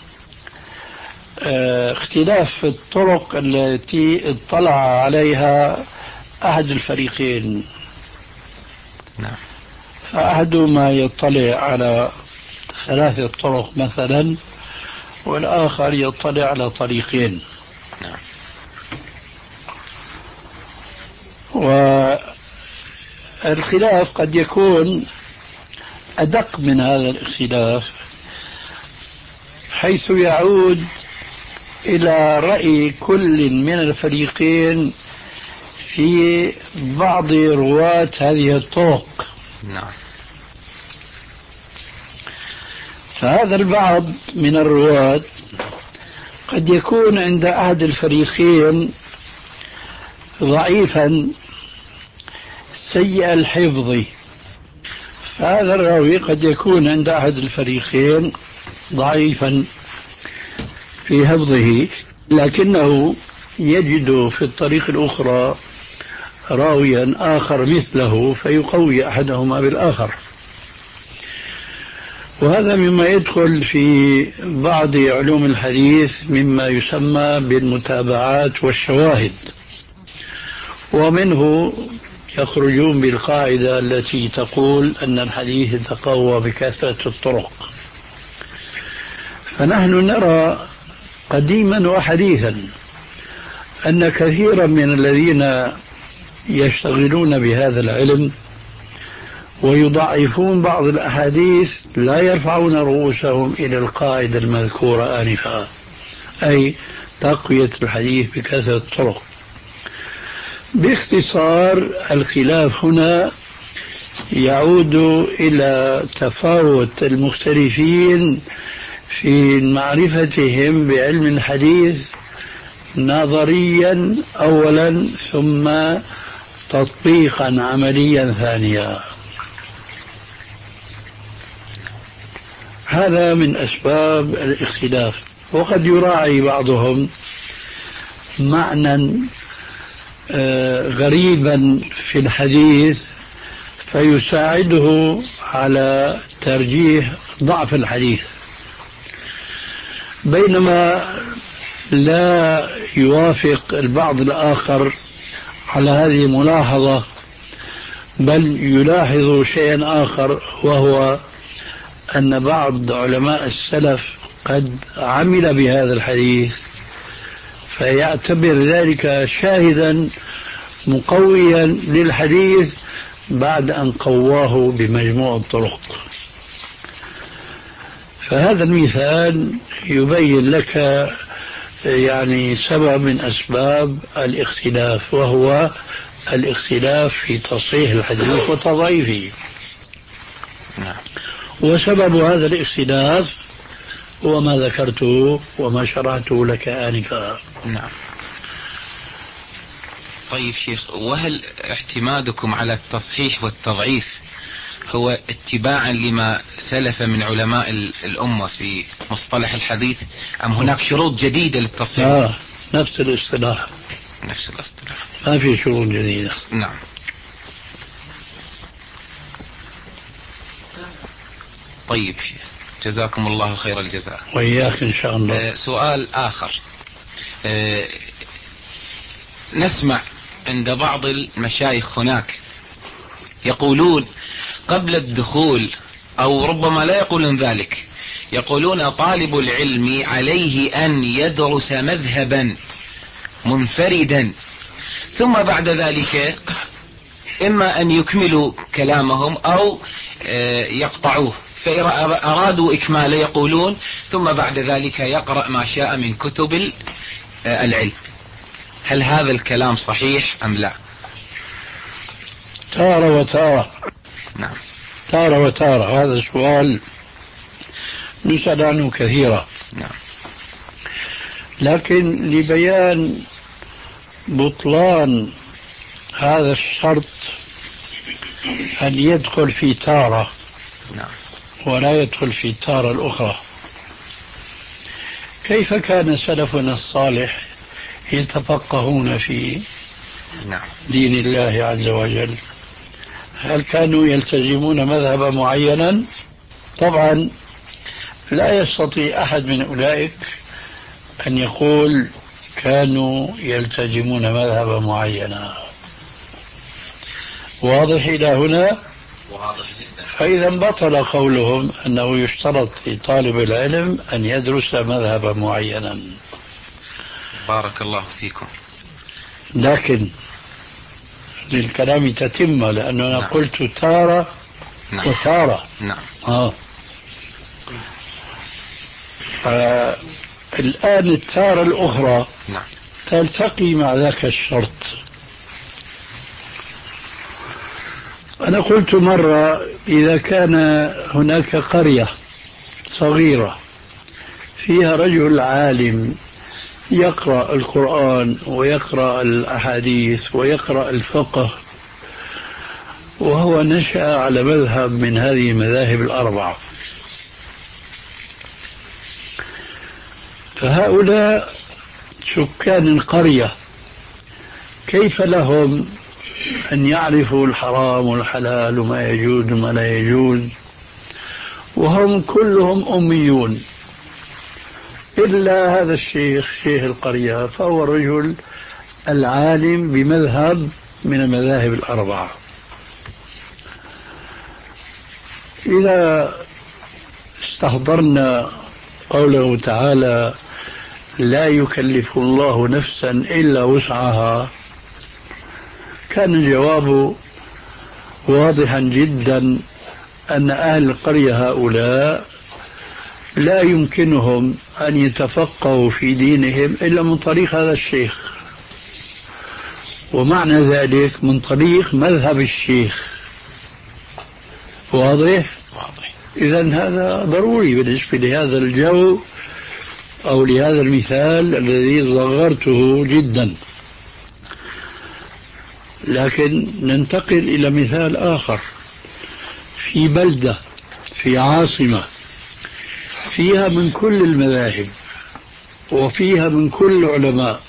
اختلاف الطرق التي اطلع عليها أحد الفريقين. نعم. فأحدهما يطلع على ثلاثة طرق مثلا والآخر يطلع على طريقين. نعم. والخلاف قد يكون أدق من هذا الاختلاف حيث يعود إلى رأي كل من الفريقين في بعض رواة هذه الطرق. نعم. فهذا البعض من الرواة قد يكون عند أحد الفريقين ضعيفا سيء الحفظ. فهذا الراوي قد يكون عند أحد الفريقين ضعيفا في حفظه، لكنه يجد في الطريق الأخرى راويا آخر مثله فيقوي أحدهما بالآخر. وهذا مما يدخل في بعض علوم الحديث مما يسمى بالمتابعات والشواهد، ومنه يخرجون بالقاعدة التي تقول أن الحديث يتقوى بكثرة الطرق. فنحن نرى قديما وحديثا أن كثيرا من الذين يشتغلون بهذا العلم ويضعفون بعض الأحاديث لا يرفعون رؤوسهم إلى القاعدة المذكورة آنفا، أي تقوية الحديث بكثرة الطرق. باختصار الخلاف هنا يعود إلى تفاوت المختلفين في معرفتهم بعلم الحديث نظريا أولا ثم تطبيقا عمليا ثانيا. هذا من أسباب الاختلاف. وقد يراعي بعضهم معنى غريبا في الحديث فيساعده على ترجيح ضعف الحديث، بينما لا يوافق البعض الآخر على هذه الملاحظة، بل يلاحظ شيئا آخر، وهو أن بعض علماء السلف قد عمل بهذا الحديث فيعتبر ذلك شاهدا مقويا للحديث بعد أن قواه بمجموع الطرق. فهذا المثال يبين لك يعني سبب من أسباب الاختلاف، وهو الاختلاف في تصحيح الحديث وتضعيفه. نعم. وسبب هذا الاختلاف هو ما ذكرته وما شرعته لك آنفا. نعم. طيب شيخ، وهل اعتمادكم على التصحيح والتضعيف هو اتباعا لما سلف من علماء الأمة في مصطلح الحديث، أم هناك شروط جديدة للتصحيح؟ آه نفس الاصطلاح. نفس الاصطلاح، ما في شروط جديدة. نعم. طيب شيخ، جزاكم الله خير الجزاء. وإياك إن شاء الله. آه سؤال آخر. آه نسمع عند بعض المشايخ هناك يقولون قبل الدخول، أو ربما لا يقولون ذلك، يقولون طالب العلم عليه أن يدرس مذهبا منفردا، ثم بعد ذلك إما أن يكملوا كلامهم أو يقطعوه، فإذا أرادوا إكماله يقولون ثم بعد ذلك يقرأ ما شاء من كتب العلم. هل هذا الكلام صحيح أم لا؟ تارة وتارة. نعم. تارة وتارة، هذا سؤال نسأل عنه كثيرا. نعم. لكن لبيان بطلان هذا الشرط أن يدخل في تارة نعم. ولا يدخل في التارة الأخرى. كيف كان سلفنا الصالح يتفقهون في نعم. دين الله عز وجل؟ هل كانوا يلتزمون مذهبا معينا؟ طبعا لا يستطيع أحد من أولئك أن يقول كانوا يلتزمون مذهبا معينا. واضح إلى هنا؟ واضح جدا. فإذا بطل قولهم أنه يشترط لطالب العلم أن يدرس مذهبا معينا. بارك الله فيكم. لكن للكلام تتمة، لأنه أنا نعم. قلت تارة نعم. وتارة. نعم. آه. الآن التارة الأخرى نعم. تلتقي مع ذاك الشرط. أنا قلت مرة إذا كان هناك قرية صغيرة فيها رجل عالم يقرأ القرآن ويقرأ الأحاديث ويقرأ الفقه، وهو نشأ على مذهب من هذه المذاهب الأربعة، فهؤلاء سكان القرية كيف لهم أن يعرفوا الحرام والحلال وما يجوز وما لا يجوز، وهم كلهم أميون إلا هذا الشيخ شيخ القرية، فهو الرجل العالم بمذهب من المذاهب الأربعة. إذا استحضرنا قوله تعالى لا يكلف الله نفسا إلا وسعها، كان الجواب واضحا جدا أن أهل القرية هؤلاء لا يمكنهم أن يتفقهوا في دينهم إلا من طريق هذا الشيخ، ومعنى ذلك من طريق مذهب الشيخ. واضح؟ واضح. إذن هذا ضروري بالنسبة لهذا الجو أو لهذا المثال الذي صغرته جدا. لكن ننتقل إلى مثال آخر في بلدة في عاصمة فيها من كل المذاهب وفيها من كل علماء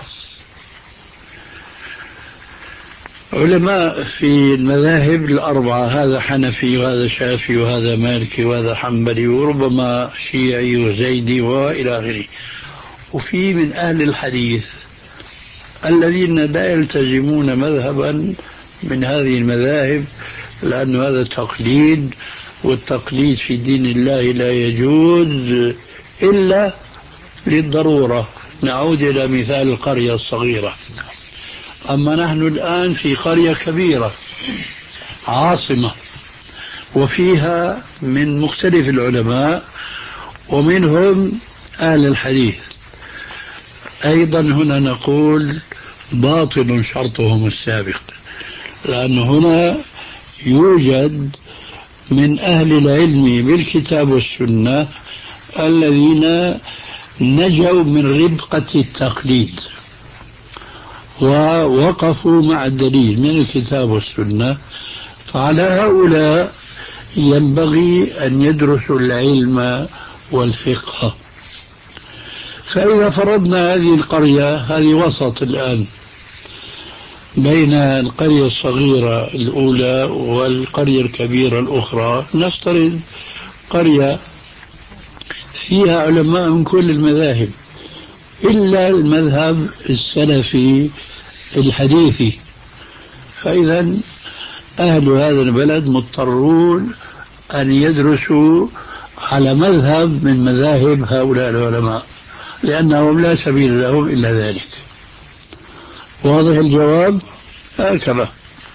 علماء في المذاهب الأربعة، هذا حنفي وهذا شافعي وهذا مالكي وهذا حنبلي وربما شيعي وزيدي وإلى آخره، وفي من أهل الحديث الذين لا يلتزمون مذهبا من هذه المذاهب، لأن هذا تقليد، والتقليد في دين الله لا يجوز إلا للضرورة. نعود إلى مثال القرية الصغيرة. أما نحن الآن في قرية كبيرة عاصمة وفيها من مختلف العلماء، ومنهم أهل الحديث. أيضا هنا نقول باطل شرطهم السابق، لأن هنا يوجد من أهل العلم بالكتاب والسنة الذين نجوا من ربقة التقليد ووقفوا مع الدليل من الكتاب والسنة، فعلى هؤلاء ينبغي أن يدرسوا العلم والفقه. فإذا فرضنا هذه القرية، هذه وسط الآن بين القرية الصغيرة الأولى والقرية الكبيرة الأخرى، نفترض قرية فيها علماء من كل المذاهب إلا المذهب السلفي الحديثي، فإذا أهل هذا البلد مضطرون أن يدرسوا على مذهب من مذاهب هؤلاء العلماء، لأنهم لا سبيل لهم إلا ذلك. واضح الجواب؟ هكذا.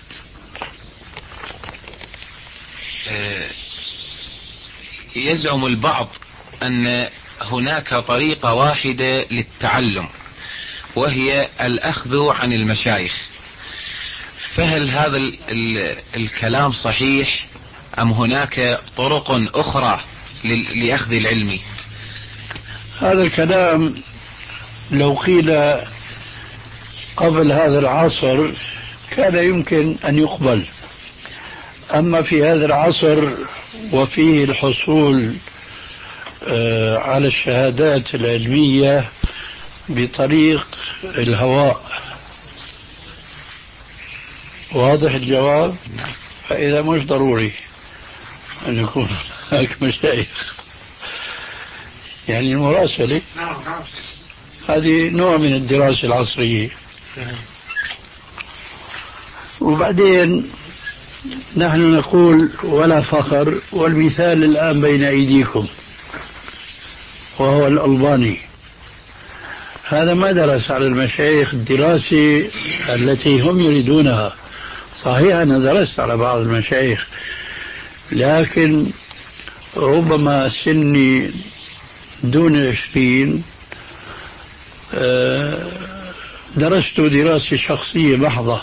يزعم البعض أن هناك طريقة واحدة للتعلم وهي الأخذ عن المشايخ، فهل هذا ال ال الكلام صحيح أم هناك طرق أخرى لأخذ العلم؟ هذا الكلام لو قيل قبل هذا العصر كان يمكن أن يقبل، أما في هذا العصر وفيه الحصول على الشهادات العلمية بطريق الهواء. واضح الجواب؟ فإذا مش ضروري أن يكون هناك مشايخ، يعني المراسلة هذه نوع من الدراسة العصرية. وبعدين نحن نقول ولا فخر، والمثال الآن بين أيديكم وهو الألباني، هذا ما درس على المشايخ الدراسة التي هم يريدونها. صحيح أنا درست على بعض المشايخ، لكن ربما سني دون عشرين درست دراسة شخصية محضة.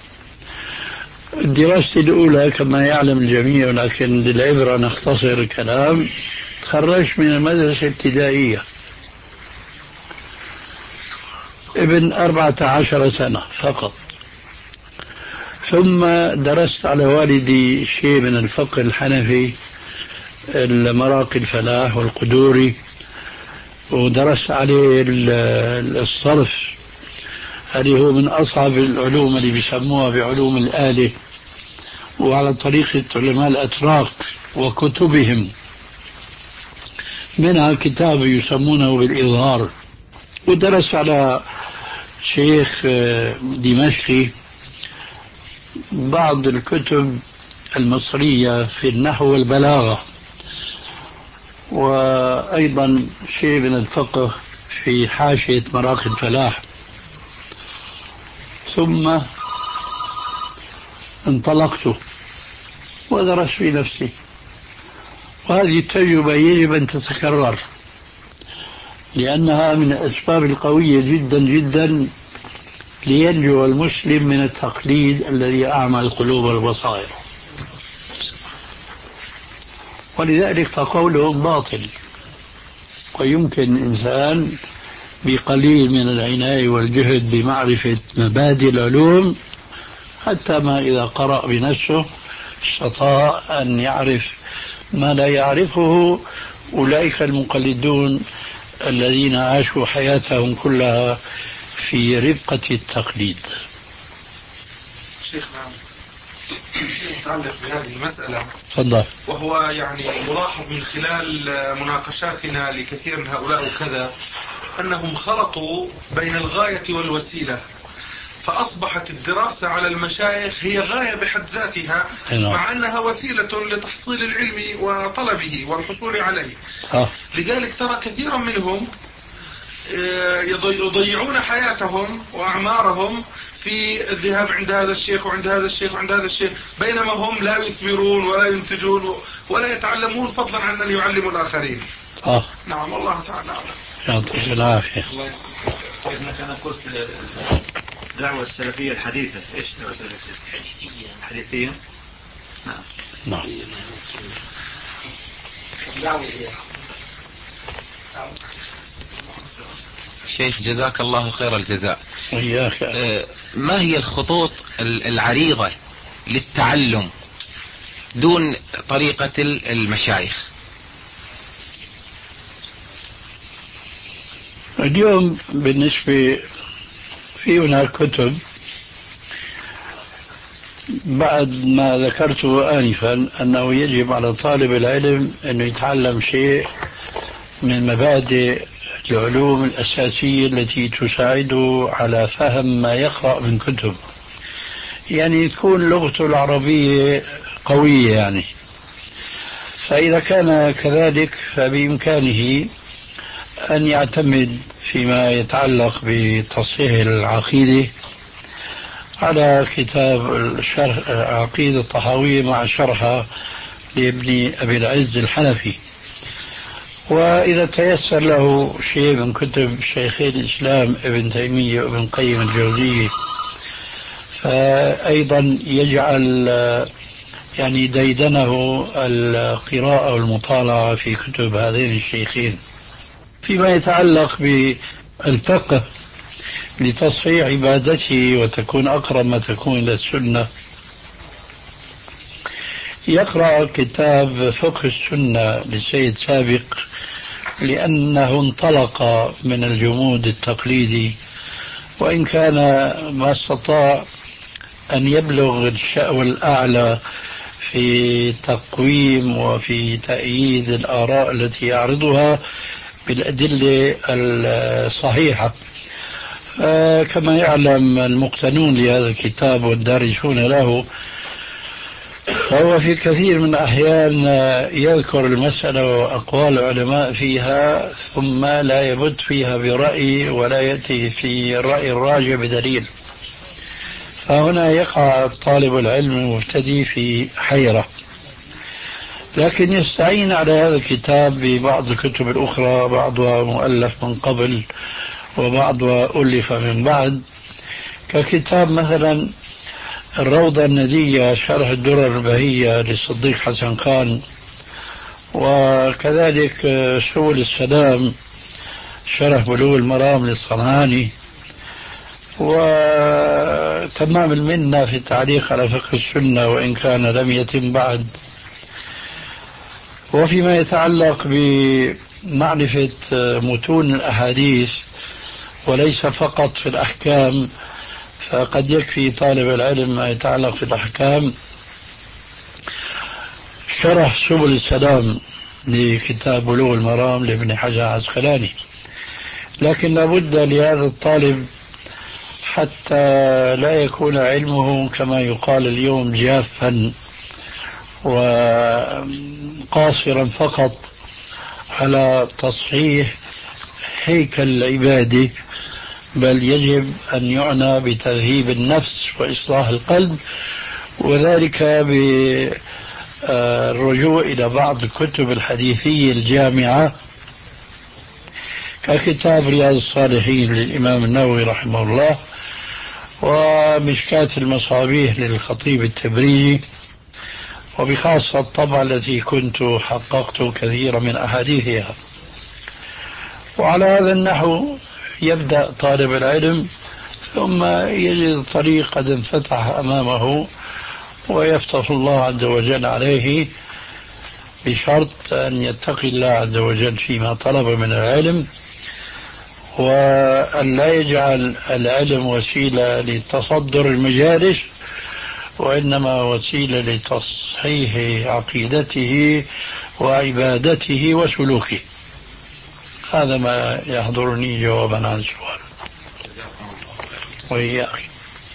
الدراسة الأولى كما يعلم الجميع، لكن للعبرة نختصر الكلام، تخرجت من المدرسة الابتدائية ابن أربعة عشر سنة فقط، ثم درست على والدي شيء من الفقه الحنفي، المراقي الفلاح والقدوري، ودرست عليه الصرف، هذه هو من أصعب العلوم اللي بيسموها بعلوم الآلة، وعلى طريقة علماء الأتراك وكتبهم، منها كتاب يسمونه بالإظهار. ودرس على شيخ دمشقي بعض الكتب المصرية في النحو والبلاغة، وأيضا شيء من الفقه في حاشية مراقي الفلاح. ثم انطلقت ودرست في نفسي، وهذه التجربة يجب أن تتكرر، لأنها من الأسباب القوية جدا جدا لينجو المسلم من التقليد الذي أعمى القلوب والبصائر. ولذلك فقولهم باطل، ويمكن إنسان بقليل من العناية والجهد بمعرفة مبادئ العلوم حتى ما إذا قرأ بنفسه استطاع أن يعرف ما لا يعرفه أولئك المقلدون الذين عاشوا حياتهم كلها في ربقة التقليد. شيخنا شيء متعلق بهذه المسألة، تفضل. وهو يعني ملاحظ من خلال مناقشاتنا لكثير من هؤلاء وكذا، أنهم خلطوا بين الغاية والوسيلة، فأصبحت الدراسة على المشايخ هي غاية بحد ذاتها، مع أنها وسيلة لتحصيل العلم وطلبه والحصول عليه. آه. لذلك ترى كثيرا منهم يضيعون حياتهم وأعمارهم في الذهاب عند هذا الشيخ وعند هذا الشيخ وعند هذا الشيخ، بينما هم لا يثمرون ولا ينتجون ولا يتعلمون، فضلا عن أن يعلموا الآخرين. اه نعم والله تعالى أعلم. يعطيك العافية. الله يجزيك. كيف أنا قلت الدعوة السلفية الحديثة، إيش الدعوة السلفية؟ حديثية. حديثية. نعم. نعم. شيخ جزاك الله خير الجزاء. وإياك. آه، ما هي الخطوط العريضة للتعلم دون طريقة المشايخ؟ اليوم بالنسبة في هناك كتب بعد ما ذكرته آنفا أنه يجب على طالب العلم أنه يتعلم شيء من مبادئ العلوم الأساسية التي تساعده على فهم ما يقرأ من كتب، يعني تكون لغته العربية قوية يعني. فإذا كان كذلك فبإمكانه أن يعتمد فيما يتعلق بتصحيح العقيدة على كتاب الشرح عقيدة الطحاوية مع شرحها لابن أبي العز الحنفي. وإذا تيسر له شيء من كتب شيخي الإسلام ابن تيمية وابن قيم الجوزية فأيضا يجعل يعني ديدنه القراءة والمطالعة في كتب هذين الشيخين. فيما يتعلق بالفقه لتصحيح عبادته وتكون أقرب ما تكون إلى السنة يقرأ كتاب فقه السنة للسيد سابق، لأنه انطلق من الجمود التقليدي وإن كان ما استطاع أن يبلغ الشأو الأعلى في تقويم وفي تأييد الآراء التي يعرضها بالأدلة الصحيحة. كما يعلم المقتنون لهذا الكتاب والدارسون له فهو في كثير من الأحيان يذكر المسألة وأقوال العلماء فيها ثم لا يبت فيها برأي ولا يأتي في الرأي الراجع بدليل، فهنا يقع طالب العلم المبتدئ في حيرة. لكن يستعين على هذا الكتاب ببعض الكتب الأخرى، بعضها مؤلف من قبل وبعضها ألف من بعد، ككتاب مثلا الروضة الندية شرح الدرر البهية للصديق حسن خان، وكذلك سبل السلام شرح بلوغ المرام للصنعاني، وتمام المنة في التعليق على فقه السنة وإن كان لم يتم بعد. وفيما يتعلق بمعرفة متون الأحاديث وليس فقط في الأحكام فقد يكفي طالب العلم ما يتعلق في الأحكام شرح سبل السلام لكتاب بلوغ المرام لابن حجر العسقلاني. لكن لابد لهذا الطالب حتى لا يكون علمه كما يقال اليوم جافا وقاصرا فقط على تصحيح هيكل العبادة، بل يجب أن يعنى بتذهيب النفس وإصلاح القلب، وذلك بالرجوع إلى بعض الكتب الحديثية الجامعة ككتاب رياض الصالحين للإمام النووي رحمه الله، ومشكاة المصابيح للخطيب التبريزي، وبخاصة الطبعة التي كنت حققت كثيرا من أحاديثها. وعلى هذا النحو يبدأ طالب العلم ثم يجد الطريق قد انفتح أمامه ويفتح الله عز وجل عليه، بشرط أن يتقي الله عز وجل فيما طلب من العلم، وأن لا يجعل العلم وسيلة لتصدر المجالس وإنما وسيلة لتصحيح عقيدته وعبادته وسلوكه. هذا ما يحضرني جوابا عن السؤال. وإياك.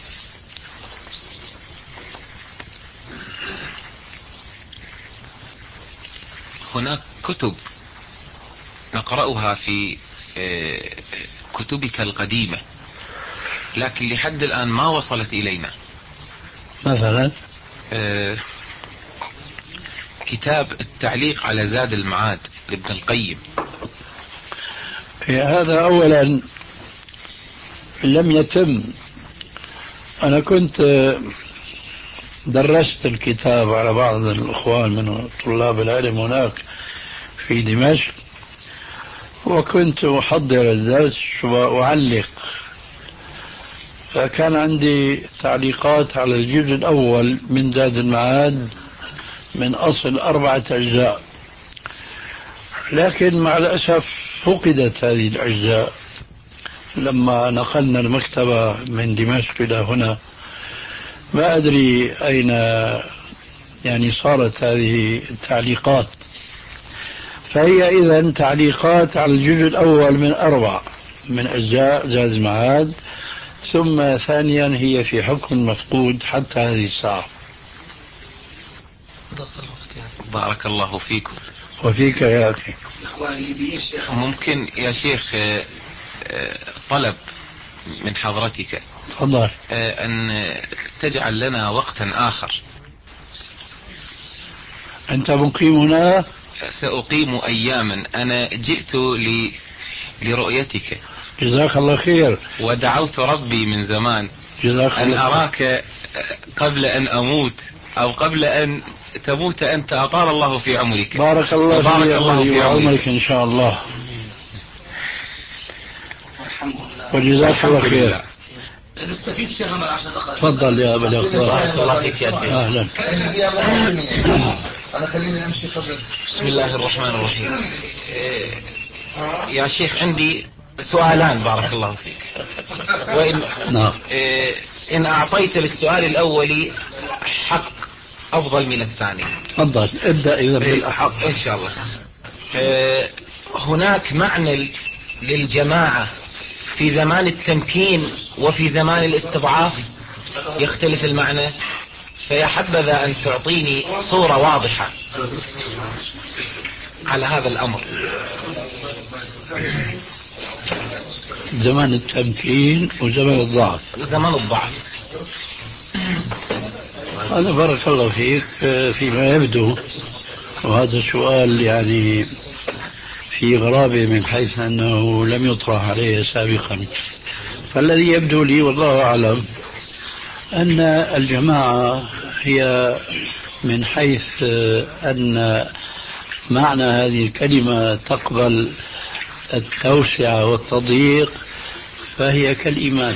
هناك كتب نقرأها في كتبك القديمة لكن لحد الآن ما وصلت إلينا، مثلا كتاب التعليق على زاد المعاد لابن القيم. هذا أولا لم يتم. أنا كنت درست الكتاب على بعض الأخوان من طلاب العلم هناك في دمشق، وكنت أحضر الدرس وأعلق، فكان عندي تعليقات على الجزء الأول من زاد المعاد من أصل أربعة أجزاء، لكن مع الأسف فقدت هذه الأجزاء لما نقلنا المكتبة من دمشق إلى هنا. ما أدري أين يعني صارت هذه التعليقات. فهي إذن تعليقات على الجزء الأول من أربع من أجزاء زاد المعاد، ثم ثانيا هي في حكم مفقود حتى هذه الساعة. بارك الله فيكم. وفيك يا أخي. ممكن يا شيخ طلب من حضرتك؟ تفضل. أن تجعل لنا وقتا آخر. أنت مقيم هنا؟ سأقيم أياما. أنا جئت ل... لرؤيتك. جزاك الله خير. ودعوت ربي من زمان جزاك أن الله أراك قبل أن أموت أو قبل أن تموت أنت. أطال الله في عمرك. بارك الله بارك في الله في عمرك إن شاء الله. وجزاك الله خير. نستفيد شيخ من عشان دقائق. تفضل يا أبا الأخوة. بارك الله فيك يا سيدي. أهلا. أنا خليني أمشي قبل. بسم الله الرحمن الرحيم. يا شيخ عندي سؤالان بارك الله فيك. وإن نعم. إن أعطيت للسؤال الأول حق أفضل من الثاني. تفضل ابدأ إذا بالأحق إن شاء الله. هناك معنى للجماعة في زمان التمكين وفي زمان الاستضعاف يختلف المعنى، فيا حبذا أن تعطيني صورة واضحة على هذا الأمر. زمان التمكين وزمان الضعف. زمان الضعف. أنا بارك الله فيك فيما يبدو، وهذا السؤال يعني في غرابة من حيث أنه لم يطرح عليه سابقا. فالذي يبدو لي والله أعلم أن الجماعة هي من حيث أن معنى هذه الكلمة تقبل التوسعة والتضييق، فهي كالإيمان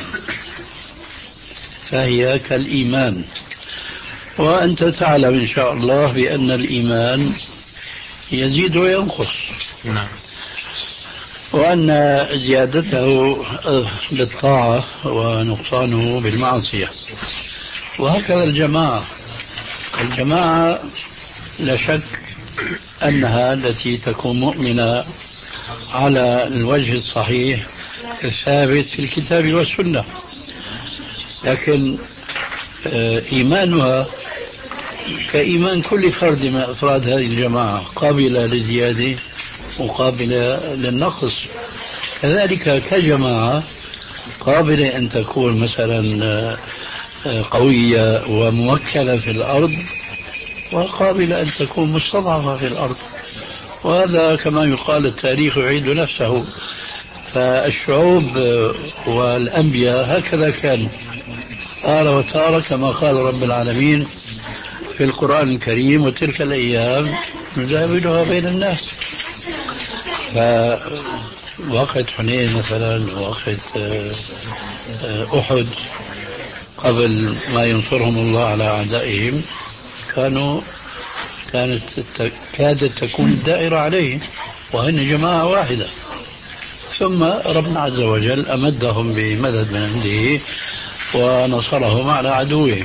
فهي كالإيمان وأنت تعلم إن شاء الله بأن الإيمان يزيد وينقص. نعم. وأن زيادته بالطاعة ونقصانه بالمعصية. وهكذا الجماعة الجماعة لا شك أنها التي تكون مؤمنة على الوجه الصحيح الثابت في الكتاب والسنة، لكن إيمانها كإيمان كل فرد من أفراد هذه الجماعة، قابلة للزيادة وقابلة للنقص. كذلك كجماعة قابلة أن تكون مثلا قوية وموكلة في الأرض، وقابلة أن تكون مستضعفة في الأرض. وهذا كما يقال التاريخ يعيد نفسه. فالشعوب والأنبياء هكذا كانوا تارة وتارة، كما قال رب العالمين في القرآن الكريم: وتلك الأيام نداولها بين الناس. فوقت حنين مثلا، وقت أحد، قبل ما ينصرهم الله على أعدائهم، كانوا كانت كادت تكون الدائرة عليهم وهن جماعة واحدة. ثم ربنا عز وجل أمدهم بمدد من عنده ونصرهم على عدوهم.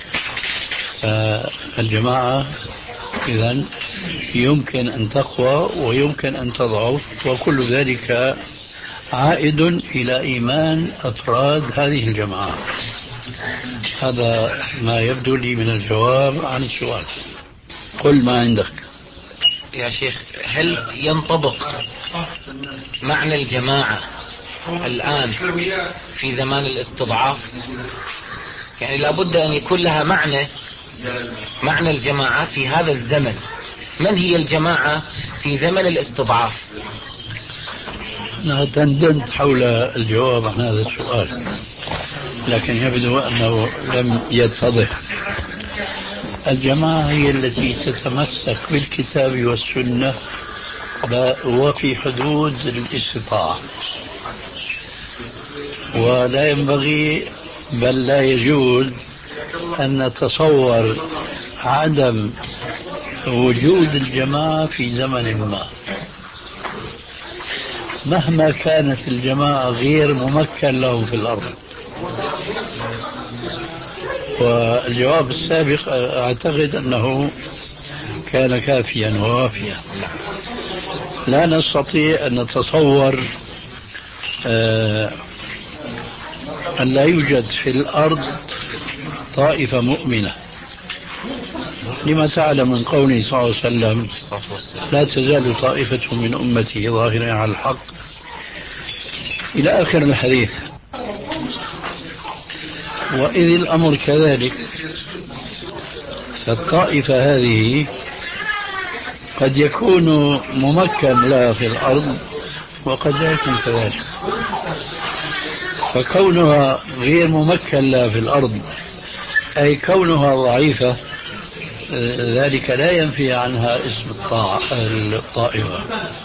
فالجماعة إذن يمكن أن تقوى ويمكن أن تضعف، وكل ذلك عائد إلى إيمان أفراد هذه الجماعة. هذا ما يبدو لي من الجواب عن السؤال. قل ما عندك يا شيخ. هل ينطبق معنى الجماعة الآن في زمان الاستضعاف؟ يعني لابد أن يكون لها معنى معنى الجماعة في هذا الزمن من هي الجماعة في زمن الاستضعاف؟ أنا تندنت حول الجواب عن هذا السؤال، لكن يبدو أنه لم يتضح. الجماعة هي التي تتمسك بالكتاب والسنة وفي حدود الاستطاعة، ولا ينبغي بل لا يجوز أن نتصور عدم وجود الجماعة في زمن ما، مهما كانت الجماعة غير ممكن لهم في الأرض. والجواب السابق أعتقد أنه كان كافيا ووافيا. لا نستطيع أن نتصور آه أن لا يوجد في الأرض طائفة مؤمنة، لما تعلم من قوله صلى الله عليه وسلم: لا تزال طائفة من أمتي ظاهرين على الحق، إلى آخر الحديث. وإذ الأمر كذلك، فالطائفة هذه قد يكون ممكن لها في الأرض وقد لا يكون كذلك، فكونها غير ممكن لها في الأرض أي كونها ضعيفة، ذلك لا ينفي عنها اسم الطائفة،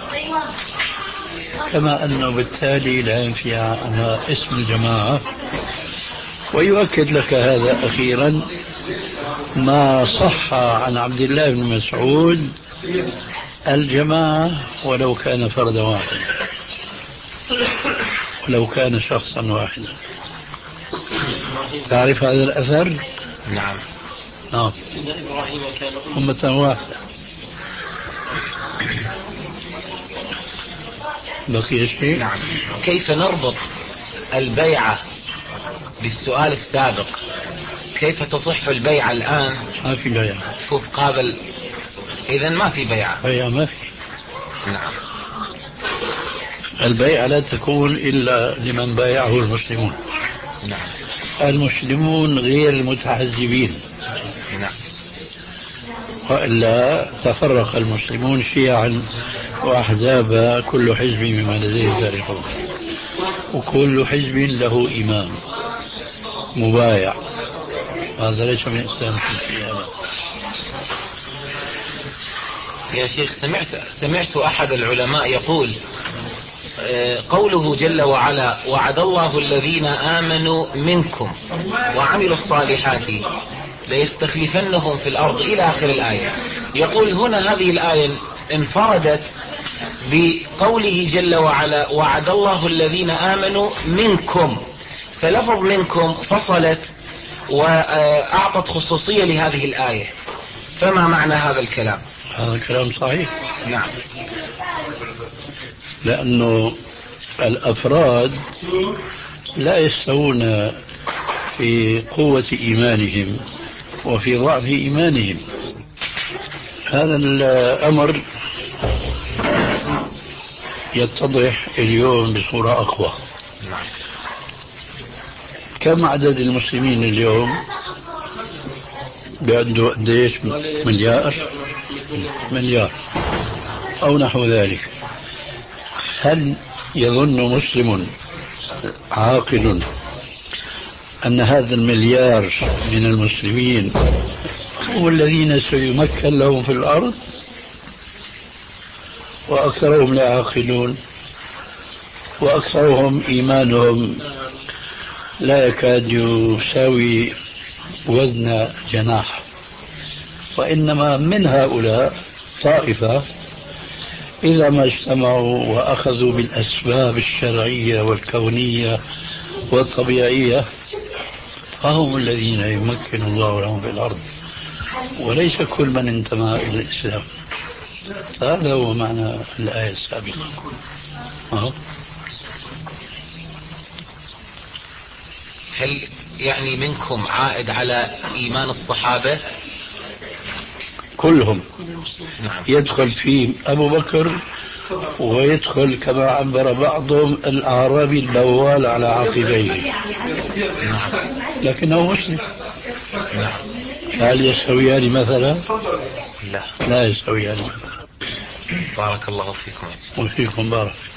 كما أنه بالتالي لا ينفي عنها اسم الجماعة. ويؤكد لك هذا أخيرا ما صح عن عبد الله بن مسعود: الجماعة ولو كان فردا واحدا، ولو كان شخصا واحدا. تعرف هذا الأثر؟ نعم. نعم. أمة واحدة. بقي شيء؟ نعم. كيف نربط البيعة بالسؤال السابق؟ كيف تصح البيعة الآن؟ ما في بيعة. شوف قابل، إذن ما في بيعة. بيعة ما في. نعم. البيعة لا تكون إلا لمن بايعه المسلمون. نعم. المسلمون غير المتحزبين. نعم. وإلا تفرق المسلمون شيعا وأحزابا، كل حزب بما لديه فرحون، وكل حزب له إمام مبايع. هذا ليس من إسلام الشيعة. يا شيخ، سمعت سمعت أحد العلماء يقول قوله جل وعلا: وعد الله الذين آمنوا منكم وعملوا الصالحات ليستخلفنهم في الأرض إلى آخر الآية. يقول هنا هذه الآية انفردت بقوله جل وعلا: وعد الله الذين آمنوا منكم، فلفظ منكم فصلت وأعطت خصوصية لهذه الآية. فما معنى هذا الكلام؟ هذا كلام صحيح. نعم. لأنه الأفراد لا يستوون في قوة إيمانهم وفي ضعف إيمانهم. هذا الأمر يتضح اليوم بصورة أقوى. كم عدد المسلمين اليوم؟ بعنده قديش؟ مليار مليار أو نحو ذلك. هل يظن مسلم عاقل أن هذا المليار من المسلمين هم الذين سيمكن لهم في الأرض؟ وأكثرهم لا يعقلون، وأكثرهم إيمانهم لا يكاد يساوي وزن جناح. وإنما من هؤلاء طائفة إذا ما اجتمعوا وأخذوا بالأسباب الشرعية والكونية والطبيعية فهم الذين يمكن الله لهم في الأرض، وليس كل من انتمى إلى الإسلام. هذا هو معنى الآية السابقة. أه. هل يعني منكم عائد على إيمان الصحابة؟ كلهم. نعم. يدخل فيه أبو بكر، ويدخل كما عبر بعضهم الأعرابي البوال على عقبيه. نعم. لكنه مسلم. نعم. هل يستويان مثلا؟ الله. لا يستوي هذا. بارك الله فيكم. وفيكم بارك.